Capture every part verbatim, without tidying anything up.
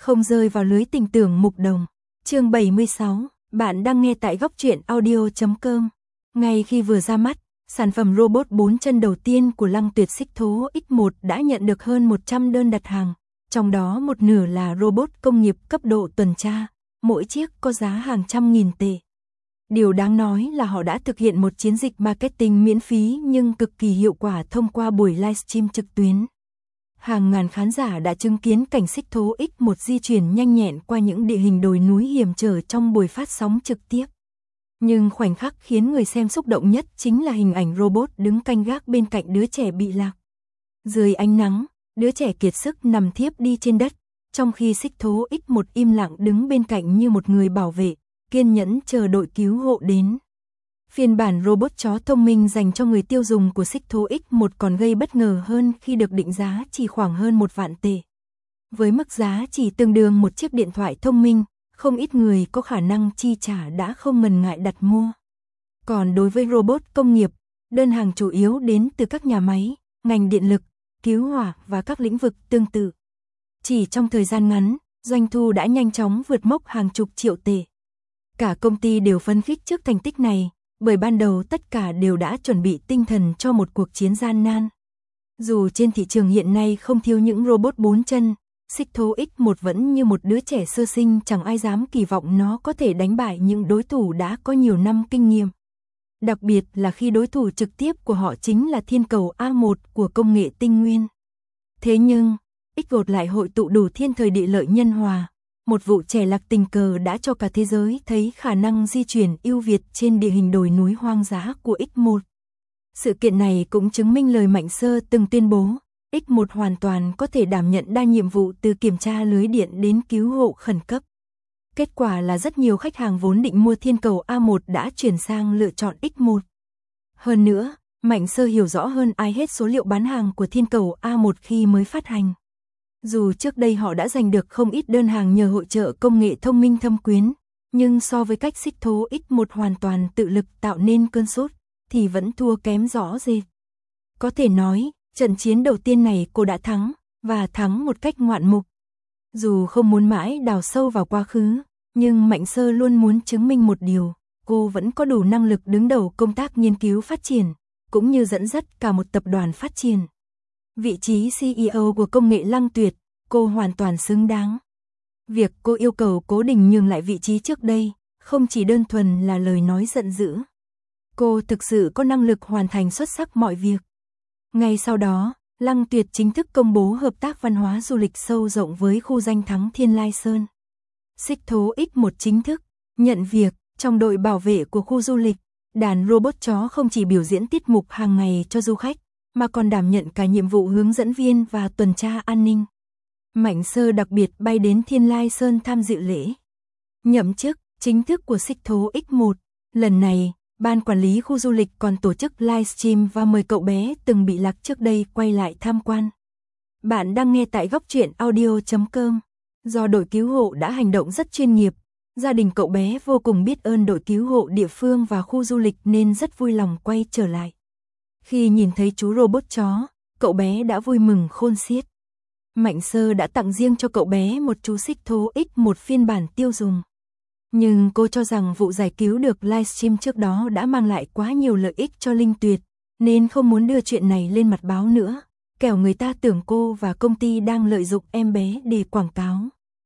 không rơi vào lưới tình tưởng mục đồng. Chương bảy mươi sáu, bạn đang nghe tại góc truyện audio chấm com. Ngay khi vừa ra mắt, sản phẩm robot bốn chân đầu tiên của Lăng Tuyệt Xích Thố X một đã nhận được hơn một trăm đơn đặt hàng, trong đó một nửa là robot công nghiệp cấp độ tuần tra, mỗi chiếc có giá hàng trăm nghìn tệ. Điều đáng nói là họ đã thực hiện một chiến dịch marketing miễn phí nhưng cực kỳ hiệu quả thông qua buổi livestream trực tuyến. Hàng ngàn khán giả đã chứng kiến cảnh Xích Thố X một di chuyển nhanh nhẹn qua những địa hình đồi núi hiểm trở trong buổi phát sóng trực tiếp. Nhưng khoảnh khắc khiến người xem xúc động nhất chính là hình ảnh robot đứng canh gác bên cạnh đứa trẻ bị lạc. Dưới ánh nắng, đứa trẻ kiệt sức nằm thiếp đi trên đất, trong khi Xích Thố X một im lặng đứng bên cạnh như một người bảo vệ, kiên nhẫn chờ đội cứu hộ đến. Phiên bản robot chó thông minh dành cho người tiêu dùng của Xích Thố X một còn gây bất ngờ hơn khi được định giá chỉ khoảng hơn một vạn tệ. Với mức giá chỉ tương đương một chiếc điện thoại thông minh, không ít người có khả năng chi trả đã không ngần ngại đặt mua. Còn đối với robot công nghiệp, đơn hàng chủ yếu đến từ các nhà máy, ngành điện lực, cứu hỏa và các lĩnh vực tương tự. Chỉ trong thời gian ngắn, doanh thu đã nhanh chóng vượt mốc hàng chục triệu tệ. Cả công ty đều phấn khích trước thành tích này, bởi ban đầu tất cả đều đã chuẩn bị tinh thần cho một cuộc chiến gian nan. Dù trên thị trường hiện nay không thiếu những robot bốn chân, Xích Thố X một vẫn như một đứa trẻ sơ sinh, chẳng ai dám kỳ vọng nó có thể đánh bại những đối thủ đã có nhiều năm kinh nghiệm. Đặc biệt là khi đối thủ trực tiếp của họ chính là thiên cầu A một của công nghệ tinh nguyên. Thế nhưng, X một lại hội tụ đủ thiên thời địa lợi nhân hòa. Một vụ trẻ lạc tình cờ đã cho cả thế giới thấy khả năng di chuyển ưu việt trên địa hình đồi núi hoang dã của X một. Sự kiện này cũng chứng minh lời Mạnh Sơ từng tuyên bố, X một hoàn toàn có thể đảm nhận đa nhiệm vụ từ kiểm tra lưới điện đến cứu hộ khẩn cấp. Kết quả là rất nhiều khách hàng vốn định mua thiên cầu A một đã chuyển sang lựa chọn X một. Hơn nữa, Mạnh Sơ hiểu rõ hơn ai hết số liệu bán hàng của thiên cầu A một khi mới phát hành. Dù trước đây họ đã giành được không ít đơn hàng nhờ hội chợ công nghệ thông minh thâm quyến, nhưng so với cách Xích Thố X một hoàn toàn tự lực tạo nên cơn sốt, thì vẫn thua kém rõ rệt. Có thể nói, trận chiến đầu tiên này cô đã thắng, và thắng một cách ngoạn mục. Dù không muốn mãi đào sâu vào quá khứ, nhưng Mạnh Sơ luôn muốn chứng minh một điều, cô vẫn có đủ năng lực đứng đầu công tác nghiên cứu phát triển, cũng như dẫn dắt cả một tập đoàn phát triển. Vị trí xê e ô của công nghệ Lăng Tuyệt, cô hoàn toàn xứng đáng. Việc cô yêu cầu Cố Đình nhường lại vị trí trước đây, không chỉ đơn thuần là lời nói giận dữ. Cô thực sự có năng lực hoàn thành xuất sắc mọi việc. Ngay sau đó, Lăng Tuyệt chính thức công bố hợp tác văn hóa du lịch sâu rộng với khu danh thắng Thiên Lai Sơn. Xích Thố X một chính thức nhận việc trong đội bảo vệ của khu du lịch. Đàn robot chó không chỉ biểu diễn tiết mục hàng ngày cho du khách, mà còn đảm nhận cả nhiệm vụ hướng dẫn viên và tuần tra an ninh. Mạnh Sơ đặc biệt bay đến Thiên Lai Sơn tham dự lễ nhậm chức chính thức của Xích Thố X một. Lần này, ban quản lý khu du lịch còn tổ chức livestream và mời cậu bé từng bị lạc trước đây quay lại tham quan. Bạn đang nghe tại góc truyện audio chấm com. Do đội cứu hộ đã hành động rất chuyên nghiệp, gia đình cậu bé vô cùng biết ơn đội cứu hộ địa phương và khu du lịch nên rất vui lòng quay trở lại. Khi nhìn thấy chú robot chó, cậu bé đã vui mừng khôn xiết. Mạnh Sơ đã tặng riêng cho cậu bé một chú Xích Thố X một phiên bản tiêu dùng. Nhưng cô cho rằng vụ giải cứu được livestream trước đó đã mang lại quá nhiều lợi ích cho Linh Tuyệt, nên không muốn đưa chuyện này lên mặt báo nữa, kẻo người ta tưởng cô và công ty đang lợi dụng em bé để quảng cáo.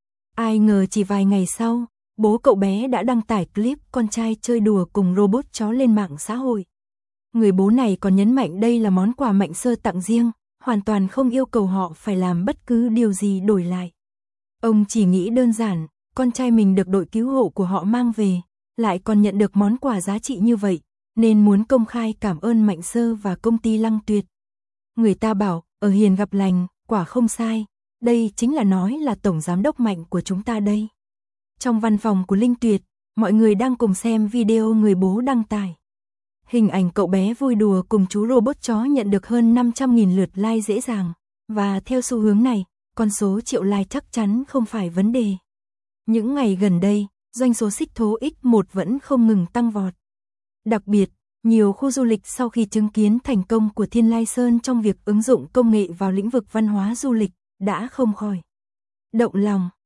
Ai ngờ chỉ vài ngày sau, bố cậu bé đã đăng tải clip con trai chơi đùa cùng robot chó lên mạng xã hội. Người bố này còn nhấn mạnh đây là món quà Mạnh Sơ tặng riêng, hoàn toàn không yêu cầu họ phải làm bất cứ điều gì đổi lại. Ông chỉ nghĩ đơn giản, con trai mình được đội cứu hộ của họ mang về, lại còn nhận được món quà giá trị như vậy, nên muốn công khai cảm ơn Mạnh Sơ và công ty Lăng Tuyệt. Người ta bảo, ở hiền gặp lành, quả không sai, đây chính là nói là tổng giám đốc Mạnh của chúng ta đây. Trong văn phòng của Linh Tuyệt, mọi người đang cùng xem video người bố đăng tải. Hình ảnh cậu bé vui đùa cùng chú robot chó nhận được hơn năm trăm nghìn lượt like dễ dàng, và theo xu hướng này, con số triệu like chắc chắn không phải vấn đề. Những ngày gần đây, doanh số Xích Thố X một vẫn không ngừng tăng vọt. Đặc biệt, nhiều khu du lịch sau khi chứng kiến thành công của Thiên Lai Sơn trong việc ứng dụng công nghệ vào lĩnh vực văn hóa du lịch, đã không khỏi động lòng.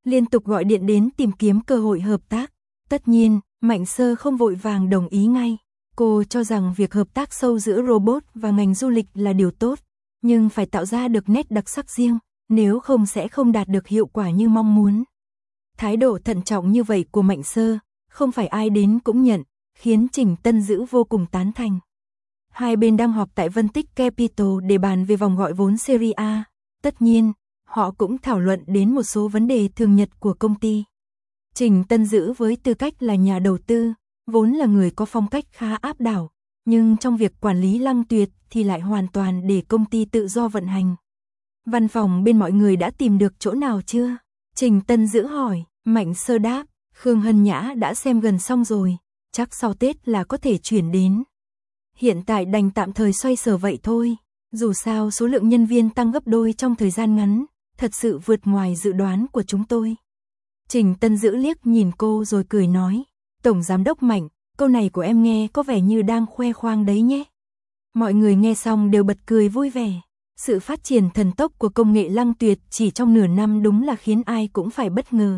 liên tục gọi điện đến tìm kiếm cơ hội hợp tác. Tất nhiên, Mạnh Sơ không vội vàng đồng ý ngay. Cô cho rằng việc hợp tác sâu giữa robot và ngành du lịch là điều tốt, nhưng phải tạo ra được nét đặc sắc riêng, nếu không sẽ không đạt được hiệu quả như mong muốn. Thái độ thận trọng như vậy của Mạnh Sơ, không phải ai đến cũng nhận, khiến Trình Tân Dữ vô cùng tán thành. Hai bên đang họp tại Vân Tích Capital để bàn về vòng gọi vốn Series A. Tất nhiên, họ cũng thảo luận đến một số vấn đề thường nhật của công ty. Trình Tân Dữ với tư cách là nhà đầu tư, vốn là người có phong cách khá áp đảo, nhưng trong việc quản lý Lăng Tuyệt thì lại hoàn toàn để công ty tự do vận hành. Văn phòng bên mọi người đã tìm được chỗ nào chưa? Trình Tân Dữ hỏi. Mạnh Sơ đáp, Khương Hân Nhã đã xem gần xong rồi, chắc sau Tết là có thể chuyển đến. Hiện tại đành tạm thời xoay sở vậy thôi, dù sao số lượng nhân viên tăng gấp đôi trong thời gian ngắn, thật sự vượt ngoài dự đoán của chúng tôi. Trình Tân Dữ liếc nhìn cô rồi cười nói, Tổng Giám đốc Mạnh, câu này của em nghe có vẻ như đang khoe khoang đấy nhé. Mọi người nghe xong đều bật cười vui vẻ. Sự phát triển thần tốc của công nghệ Lăng Tuyệt chỉ trong nửa năm đúng là khiến ai cũng phải bất ngờ.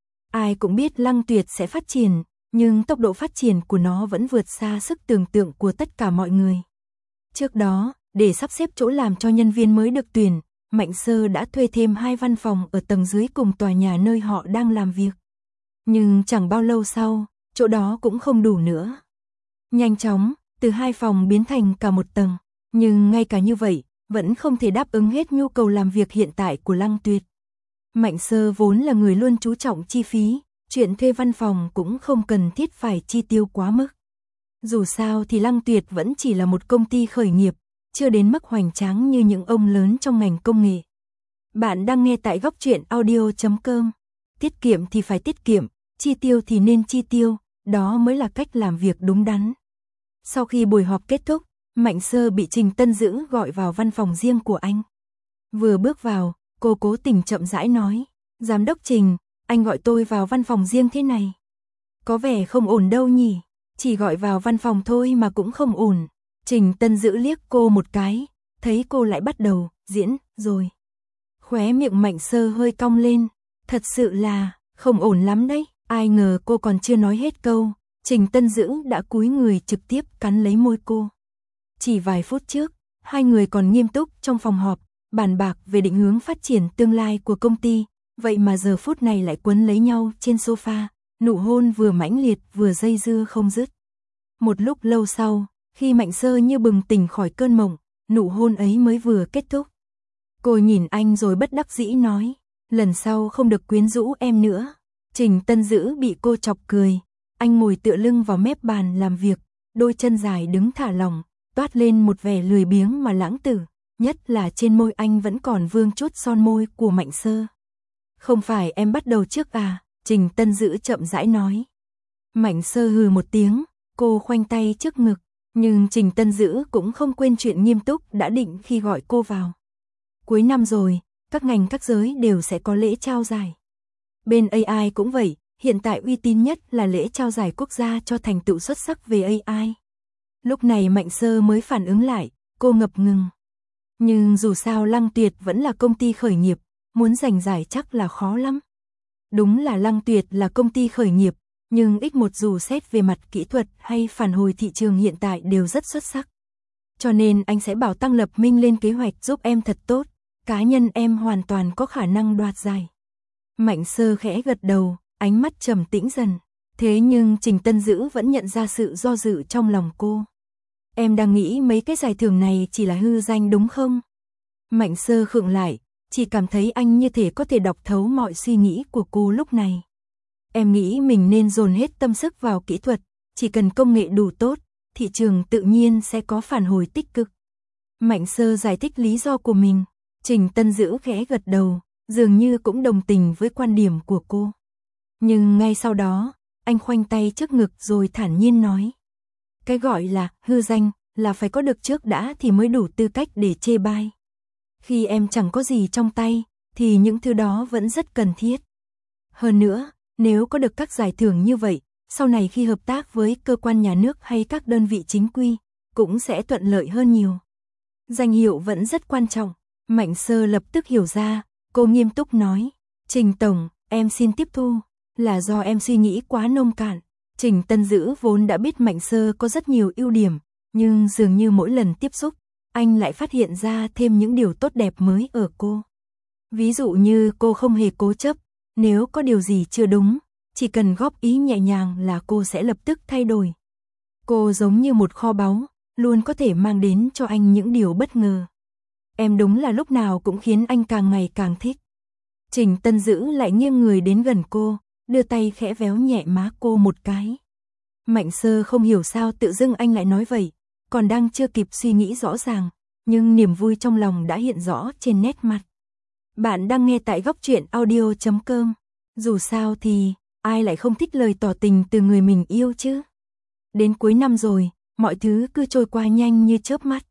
Ai cũng biết Lăng Tuyệt sẽ phát triển, nhưng tốc độ phát triển của nó vẫn vượt xa sức tưởng tượng của tất cả mọi người. Trước đó, để sắp xếp chỗ làm cho nhân viên mới được tuyển, Mạnh Sơ đã thuê thêm hai văn phòng ở tầng dưới cùng tòa nhà nơi họ đang làm việc. Nhưng chẳng bao lâu sau, chỗ đó cũng không đủ nữa. Nhanh chóng, từ hai phòng biến thành cả một tầng, nhưng ngay cả như vậy, vẫn không thể đáp ứng hết nhu cầu làm việc hiện tại của Lăng Tuyệt. Mạnh Sơ vốn là người luôn chú trọng chi phí, chuyện thuê văn phòng cũng không cần thiết phải chi tiêu quá mức. Dù sao thì Lăng Tuyệt vẫn chỉ là một công ty khởi nghiệp, chưa đến mức hoành tráng như những ông lớn trong ngành công nghệ. Bạn đang nghe tại góc truyện audio chấm com. Tiết kiệm thì phải tiết kiệm, chi tiêu thì nên chi tiêu, đó mới là cách làm việc đúng đắn. Sau khi buổi họp kết thúc, Mạnh Sơ bị Trình Tân Dữ gọi vào văn phòng riêng của anh. Vừa bước vào, cô cố tình chậm rãi nói, Giám đốc Trình, anh gọi tôi vào văn phòng riêng thế này. Có vẻ không ổn đâu nhỉ, chỉ gọi vào văn phòng thôi mà cũng không ổn. Trình Tân Dữ liếc cô một cái, thấy cô lại bắt đầu diễn rồi. Khóe miệng Mạnh Sơ hơi cong lên, thật sự là không ổn lắm đấy. Ai ngờ cô còn chưa nói hết câu, Trình Tân Dữ đã cúi người trực tiếp cắn lấy môi cô. Chỉ vài phút trước, hai người còn nghiêm túc trong phòng họp, bàn bạc về định hướng phát triển tương lai của công ty, vậy mà giờ phút này lại quấn lấy nhau trên sofa, nụ hôn vừa mãnh liệt vừa dây dưa không dứt. Một lúc lâu sau, khi Mạnh Sơ như bừng tỉnh khỏi cơn mộng, nụ hôn ấy mới vừa kết thúc. Cô nhìn anh rồi bất đắc dĩ nói, lần sau không được quyến rũ em nữa. Trình Tân Dữ bị cô chọc cười, anh ngồi tựa lưng vào mép bàn làm việc, đôi chân dài đứng thả lỏng, toát lên một vẻ lười biếng mà lãng tử, nhất là trên môi anh vẫn còn vương chút son môi của Mạnh Sơ. Không phải em bắt đầu trước à, Trình Tân Dữ chậm rãi nói. Mạnh Sơ hừ một tiếng, cô khoanh tay trước ngực, nhưng Trình Tân Dữ cũng không quên chuyện nghiêm túc đã định khi gọi cô vào. Cuối năm rồi, các ngành các giới đều sẽ có lễ trao giải. Bên a i cũng vậy, hiện tại uy tín nhất là lễ trao giải quốc gia cho thành tựu xuất sắc về a i. Lúc này Mạnh Sơ mới phản ứng lại, cô ngập ngừng. Nhưng dù sao Lăng Tuyệt vẫn là công ty khởi nghiệp, muốn giành giải chắc là khó lắm. Đúng là Lăng Tuyệt là công ty khởi nghiệp, nhưng ích một dù xét về mặt kỹ thuật hay phản hồi thị trường hiện tại đều rất xuất sắc. Cho nên anh sẽ bảo Tăng Lập Minh lên kế hoạch giúp em thật tốt, cá nhân em hoàn toàn có khả năng đoạt giải. Mạnh Sơ khẽ gật đầu, ánh mắt trầm tĩnh dần. Thế nhưng Trình Tân Dữ vẫn nhận ra sự do dự trong lòng cô. Em đang nghĩ mấy cái giải thưởng này chỉ là hư danh đúng không? Mạnh Sơ khựng lại, chỉ cảm thấy anh như thể có thể đọc thấu mọi suy nghĩ của cô lúc này. Em nghĩ mình nên dồn hết tâm sức vào kỹ thuật, chỉ cần công nghệ đủ tốt, thị trường tự nhiên sẽ có phản hồi tích cực. Mạnh Sơ giải thích lý do của mình, Trình Tân Dữ khẽ gật đầu, dường như cũng đồng tình với quan điểm của cô. Nhưng ngay sau đó, anh khoanh tay trước ngực rồi thản nhiên nói. Cái gọi là hư danh là phải có được trước đã thì mới đủ tư cách để chê bai. Khi em chẳng có gì trong tay, thì những thứ đó vẫn rất cần thiết. Hơn nữa, nếu có được các giải thưởng như vậy, sau này khi hợp tác với cơ quan nhà nước hay các đơn vị chính quy, cũng sẽ thuận lợi hơn nhiều. Danh hiệu vẫn rất quan trọng. Mạnh Sơ lập tức hiểu ra, cô nghiêm túc nói. Trình Tổng, em xin tiếp thu, là do em suy nghĩ quá nông cạn. Trình Tân Dữ vốn đã biết Mạnh Sơ có rất nhiều ưu điểm, nhưng dường như mỗi lần tiếp xúc, anh lại phát hiện ra thêm những điều tốt đẹp mới ở cô. Ví dụ như cô không hề cố chấp, nếu có điều gì chưa đúng, chỉ cần góp ý nhẹ nhàng là cô sẽ lập tức thay đổi. Cô giống như một kho báu, luôn có thể mang đến cho anh những điều bất ngờ. Em đúng là lúc nào cũng khiến anh càng ngày càng thích. Trình Tân Dữ lại nghiêng người đến gần cô, đưa tay khẽ véo nhẹ má cô một cái. Mạnh Sơ không hiểu sao tự dưng anh lại nói vậy, còn đang chưa kịp suy nghĩ rõ ràng, nhưng niềm vui trong lòng đã hiện rõ trên nét mặt. Bạn đang nghe tại góc truyện audio chấm com. Dù sao thì, ai lại không thích lời tỏ tình từ người mình yêu chứ? Đến cuối năm rồi, mọi thứ cứ trôi qua nhanh như chớp mắt.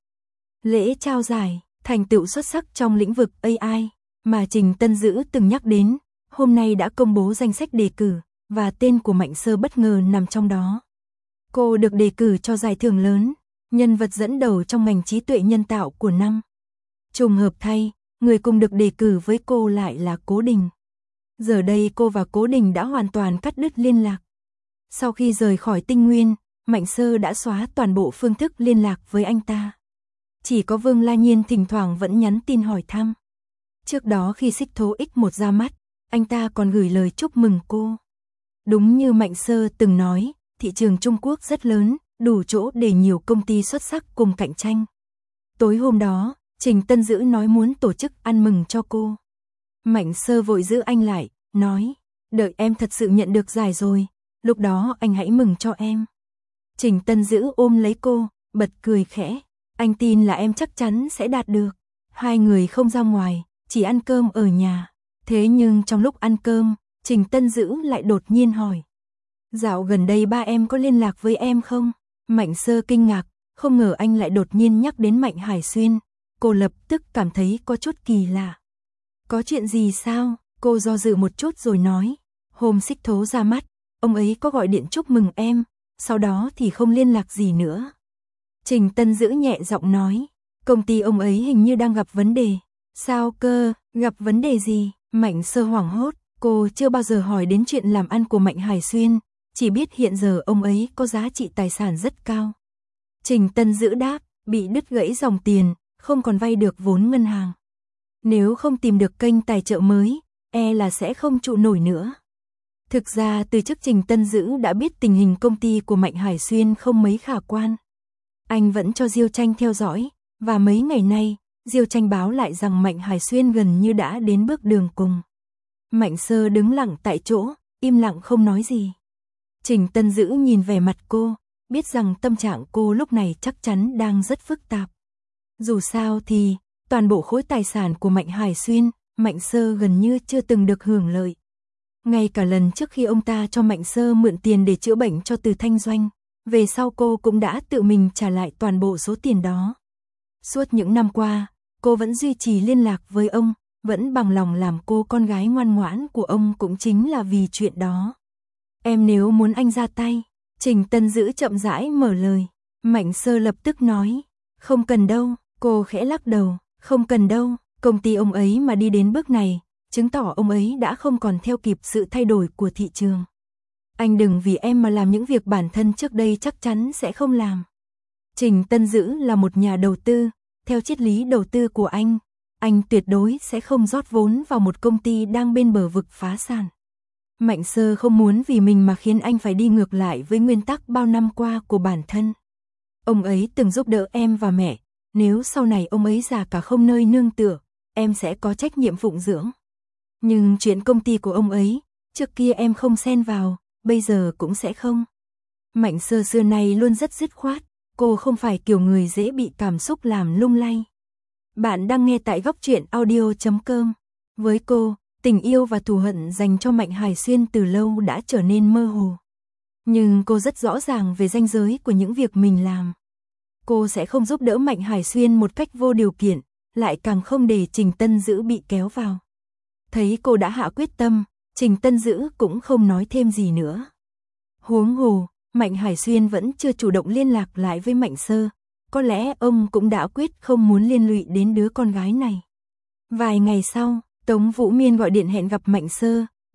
Lễ trao giải, thành tựu xuất sắc trong lĩnh vực a i mà Trình Tân Dữ từng nhắc đến, hôm nay đã công bố danh sách đề cử, và tên của Mạnh Sơ bất ngờ nằm trong đó. Cô được đề cử cho giải thưởng lớn, nhân vật dẫn đầu trong ngành trí tuệ nhân tạo của năm. Trùng hợp thay, người cùng được đề cử với cô lại là Cố Đình. Giờ đây cô và Cố Đình đã hoàn toàn cắt đứt liên lạc. Sau khi rời khỏi Tinh Nguyên, Mạnh Sơ đã xóa toàn bộ phương thức liên lạc với anh ta. Chỉ có Vương La Nhiên thỉnh thoảng vẫn nhắn tin hỏi thăm. Trước đó khi Xích Thố ích một ra mắt, anh ta còn gửi lời chúc mừng cô. Đúng như Mạnh Sơ từng nói, thị trường Trung Quốc rất lớn, đủ chỗ để nhiều công ty xuất sắc cùng cạnh tranh. Tối hôm đó, Trình Tân Dữ nói muốn tổ chức ăn mừng cho cô. Mạnh Sơ vội giữ anh lại, nói, đợi em thật sự nhận được giải rồi, lúc đó anh hãy mừng cho em. Trình Tân Dữ ôm lấy cô, bật cười khẽ, anh tin là em chắc chắn sẽ đạt được. Hai người không ra ngoài, chỉ ăn cơm ở nhà. Thế nhưng trong lúc ăn cơm, Trình Tân Dữ lại đột nhiên hỏi, dạo gần đây ba em có liên lạc với em không? Mạnh Sơ kinh ngạc, không ngờ anh lại đột nhiên nhắc đến Mạnh Hải Xuyên. Cô lập tức cảm thấy có chút kỳ lạ. Có chuyện gì sao? Cô do dự một chút rồi nói, hôm Xích Thố ra mắt, ông ấy có gọi điện chúc mừng em, sau đó thì không liên lạc gì nữa. Trình Tân Dữ nhẹ giọng nói, công ty ông ấy hình như đang gặp vấn đề. Sao cơ, gặp vấn đề gì? Mạnh Sơ hoảng hốt, cô chưa bao giờ hỏi đến chuyện làm ăn của Mạnh Hải Xuyên, chỉ biết hiện giờ ông ấy có giá trị tài sản rất cao. Trình Tân Dữ đáp, bị đứt gãy dòng tiền, không còn vay được vốn ngân hàng. Nếu không tìm được kênh tài trợ mới, e là sẽ không trụ nổi nữa. Thực ra từ trước Trình Tân Dữ đã biết tình hình công ty của Mạnh Hải Xuyên không mấy khả quan. Anh vẫn cho Diêu Tranh theo dõi, và mấy ngày nay, Diêu Tranh báo lại rằng Mạnh Hải Xuyên gần như đã đến bước đường cùng. Mạnh Sơ đứng lặng tại chỗ, im lặng không nói gì. Trình Tân Dữ nhìn vẻ mặt cô, biết rằng tâm trạng cô lúc này chắc chắn đang rất phức tạp. Dù sao thì, toàn bộ khối tài sản của Mạnh Hải Xuyên, Mạnh Sơ gần như chưa từng được hưởng lợi. Ngay cả lần trước khi ông ta cho Mạnh Sơ mượn tiền để chữa bệnh cho Từ Thanh Doanh, về sau cô cũng đã tự mình trả lại toàn bộ số tiền đó. Suốt những năm qua, cô vẫn duy trì liên lạc với ông, vẫn bằng lòng làm cô con gái ngoan ngoãn của ông cũng chính là vì chuyện đó. Em nếu muốn anh ra tay, Trình Tân Dữ chậm rãi mở lời. Mạnh Sơ lập tức nói, không cần đâu, cô khẽ lắc đầu, không cần đâu, công ty ông ấy mà đi đến bước này, chứng tỏ ông ấy đã không còn theo kịp sự thay đổi của thị trường. Anh đừng vì em mà làm những việc bản thân trước đây chắc chắn sẽ không làm. Trình Tân Dữ là một nhà đầu tư, theo triết lý đầu tư của anh, anh tuyệt đối sẽ không rót vốn vào một công ty đang bên bờ vực phá sản. Mạnh Sơ không muốn vì mình mà khiến anh phải đi ngược lại với nguyên tắc bao năm qua của bản thân. Ông ấy từng giúp đỡ em và mẹ, nếu sau này ông ấy già cả không nơi nương tựa, em sẽ có trách nhiệm phụng dưỡng. Nhưng chuyện công ty của ông ấy, trước kia em không xen vào, bây giờ cũng sẽ không. Mạnh Sơ xưa nay luôn rất dứt khoát, cô không phải kiểu người dễ bị cảm xúc làm lung lay. Bạn đang nghe tại góc truyện audio chấm com. Với cô, tình yêu và thù hận dành cho Mạnh Hải Xuyên từ lâu đã trở nên mơ hồ. Nhưng cô rất rõ ràng về ranh giới của những việc mình làm. Cô sẽ không giúp đỡ Mạnh Hải Xuyên một cách vô điều kiện, lại càng không để Trình Tân Dữ bị kéo vào. Thấy cô đã hạ quyết tâm, Trình Tân Dữ cũng không nói thêm gì nữa. Huống hồ, Mạnh Hải Xuyên vẫn chưa chủ động liên lạc lại với Mạnh Sơ, có lẽ ông cũng đã quyết không muốn liên lụy đến đứa con gái này. Vài ngày sau, Tống Vũ Miên gọi điện hẹn gặp Mạnh Sơ,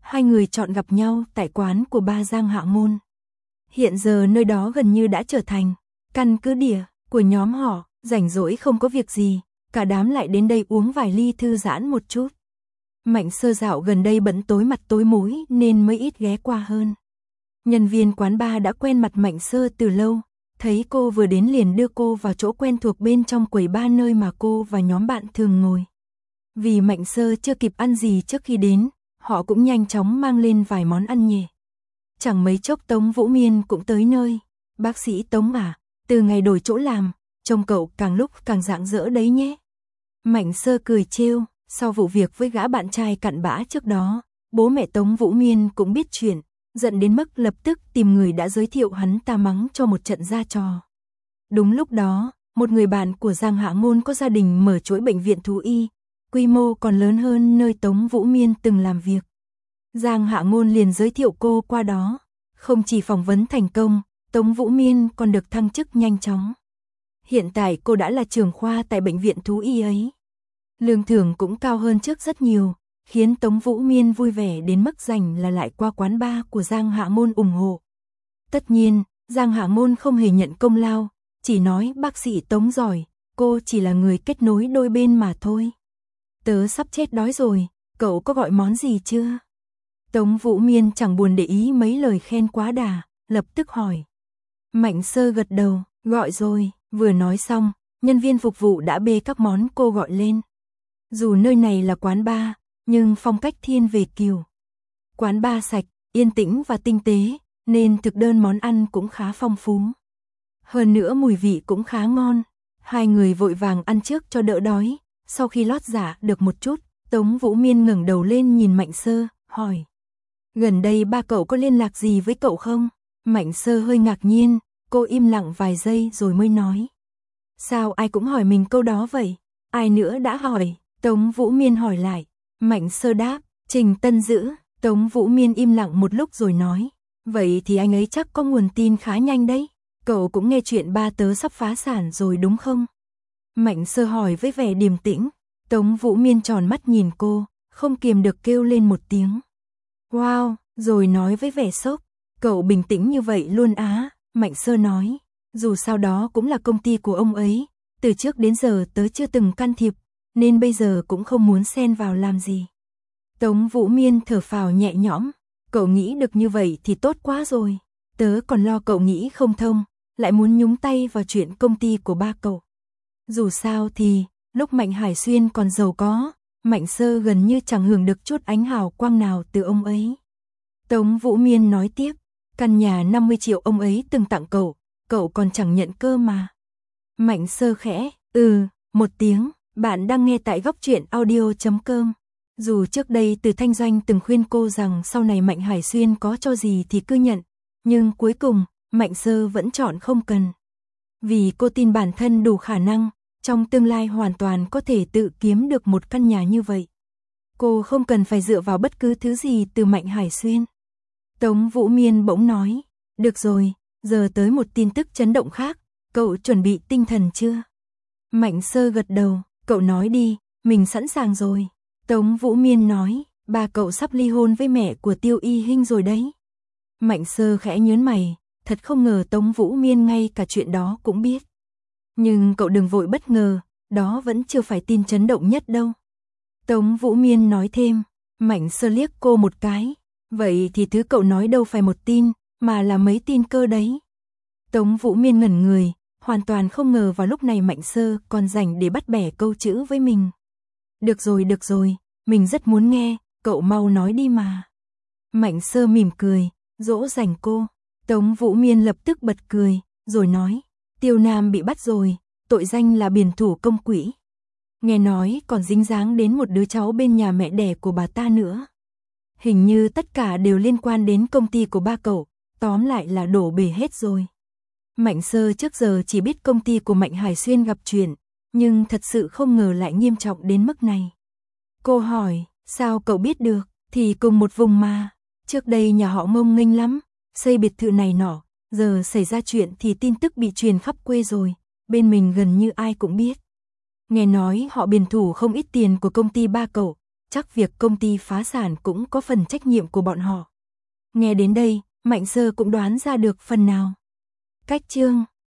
hai người chọn gặp nhau tại quán của ba Giang Hạ Ngôn. Hiện giờ nơi đó gần như đã trở thành căn cứ địa của nhóm họ, rảnh rỗi không có việc gì, cả đám lại đến đây uống vài ly thư giãn một chút. Mạnh Sơ dạo gần đây bận tối mặt tối mũi nên mới ít ghé qua hơn. Nhân viên quán bar đã quen mặt Mạnh Sơ từ lâu, thấy cô vừa đến liền đưa cô vào chỗ quen thuộc bên trong quầy bar nơi mà cô và nhóm bạn thường ngồi. Vì Mạnh Sơ chưa kịp ăn gì trước khi đến, họ cũng nhanh chóng mang lên vài món ăn nhẹ. Chẳng mấy chốc Tống Vũ Miên cũng tới nơi. Bác sĩ Tống à, từ ngày đổi chỗ làm, trông cậu càng lúc càng rạng rỡ đấy nhé. Mạnh Sơ cười trêu, sau vụ việc với gã bạn trai cặn bã trước đó, bố mẹ Tống Vũ Miên cũng biết chuyện, giận đến mức lập tức tìm người đã giới thiệu hắn ta mắng cho một trận ra trò. Đúng lúc đó, một người bạn của Giang Hạ Ngôn có gia đình mở chuỗi bệnh viện thú y, quy mô còn lớn hơn nơi Tống Vũ Miên từng làm việc. Giang Hạ Ngôn liền giới thiệu cô qua đó, không chỉ phỏng vấn thành công, Tống Vũ Miên còn được thăng chức nhanh chóng. Hiện tại cô đã là trưởng khoa tại bệnh viện thú y ấy. Lương thưởng cũng cao hơn trước rất nhiều, khiến Tống Vũ Miên vui vẻ đến mức rảnh là lại qua quán bar của Giang Hạ Ngôn ủng hộ. Tất nhiên, Giang Hạ Ngôn không hề nhận công lao, chỉ nói bác sĩ Tống giỏi, cô chỉ là người kết nối đôi bên mà thôi. Tớ sắp chết đói rồi, cậu có gọi món gì chưa? Tống Vũ Miên chẳng buồn để ý mấy lời khen quá đà, lập tức hỏi. Mạnh Sơ gật đầu, gọi rồi, vừa nói xong, nhân viên phục vụ đã bê các món cô gọi lên. Dù nơi này là quán bar, nhưng phong cách thiên về kiểu. Quán bar sạch, yên tĩnh và tinh tế, nên thực đơn món ăn cũng khá phong phú. Hơn nữa mùi vị cũng khá ngon, hai người vội vàng ăn trước cho đỡ đói. Sau khi lót dạ được một chút, Tống Vũ Miên ngẩng đầu lên nhìn Mạnh Sơ, hỏi. Gần đây ba cậu có liên lạc gì với cậu không? Mạnh Sơ hơi ngạc nhiên, cô im lặng vài giây rồi mới nói. Sao ai cũng hỏi mình câu đó vậy? Ai nữa đã hỏi? Tống Vũ Miên hỏi lại. Mạnh Sơ đáp, Trình Tân Dữ. Tống Vũ Miên im lặng một lúc rồi nói. Vậy thì anh ấy chắc có nguồn tin khá nhanh đấy. Cậu cũng nghe chuyện ba tớ sắp phá sản rồi đúng không? Mạnh Sơ hỏi với vẻ điềm tĩnh. Tống Vũ Miên tròn mắt nhìn cô, không kiềm được kêu lên một tiếng. Wow, rồi nói với vẻ sốc. Cậu bình tĩnh như vậy luôn á, Mạnh Sơ nói. Dù sao đó cũng là công ty của ông ấy, từ trước đến giờ tớ chưa từng can thiệp, nên bây giờ cũng không muốn xen vào làm gì. Tống Vũ Miên thở phào nhẹ nhõm. Cậu nghĩ được như vậy thì tốt quá rồi. Tớ còn lo cậu nghĩ không thông, lại muốn nhúng tay vào chuyện công ty của ba cậu. Dù sao thì, lúc Mạnh Hải Xuyên còn giàu có, Mạnh Sơ gần như chẳng hưởng được chút ánh hào quang nào từ ông ấy. Tống Vũ Miên nói tiếp, căn nhà năm mươi triệu ông ấy từng tặng cậu, cậu còn chẳng nhận cơ mà. Mạnh Sơ khẽ, ừ, một tiếng, bạn đang nghe tại góc truyện audio chấm com. Dù trước đây Từ Thanh Doanh từng khuyên cô rằng sau này Mạnh Hải Xuyên có cho gì thì cứ nhận, nhưng cuối cùng, Mạnh Sơ vẫn chọn không cần. Vì cô tin bản thân đủ khả năng, trong tương lai hoàn toàn có thể tự kiếm được một căn nhà như vậy. Cô không cần phải dựa vào bất cứ thứ gì từ Mạnh Hải Xuyên. Tống Vũ Miên bỗng nói, được rồi, giờ tới một tin tức chấn động khác, cậu chuẩn bị tinh thần chưa? Mạnh Sơ gật đầu, cậu nói đi, mình sẵn sàng rồi. Tống Vũ Miên nói, ba cậu sắp ly hôn với mẹ của Tiêu Y Hinh rồi đấy. Mạnh Sơ khẽ nhớn mày, thật không ngờ Tống Vũ Miên ngay cả chuyện đó cũng biết. Nhưng cậu đừng vội bất ngờ, đó vẫn chưa phải tin chấn động nhất đâu. Tống Vũ Miên nói thêm, Mạnh Sơ liếc cô một cái, vậy thì thứ cậu nói đâu phải một tin, mà là mấy tin cơ đấy. Tống Vũ Miên ngẩn người, hoàn toàn không ngờ vào lúc này Mạnh Sơ còn rảnh để bắt bẻ câu chữ với mình. Được rồi, được rồi, mình rất muốn nghe, cậu mau nói đi mà. Mạnh Sơ mỉm cười, dỗ dành cô. Tống Vũ Miên lập tức bật cười, rồi nói, Tiêu Nam bị bắt rồi, tội danh là biển thủ công quỹ. Nghe nói còn dính dáng đến một đứa cháu bên nhà mẹ đẻ của bà ta nữa. Hình như tất cả đều liên quan đến công ty của ba cậu, tóm lại là đổ bể hết rồi. Mạnh Sơ trước giờ chỉ biết công ty của Mạnh Hải Xuyên gặp chuyện, nhưng thật sự không ngờ lại nghiêm trọng đến mức này. Cô hỏi, sao cậu biết được, thì cùng một vùng mà, trước đây nhà họ Mông nghênh lắm, xây biệt thự này nọ, giờ xảy ra chuyện thì tin tức bị truyền khắp quê rồi, bên mình gần như ai cũng biết. Nghe nói họ biển thủ không ít tiền của công ty ba cậu, chắc việc công ty phá sản cũng có phần trách nhiệm của bọn họ. Nghe đến đây, Mạnh Sơ cũng đoán ra được phần nào. Cách chương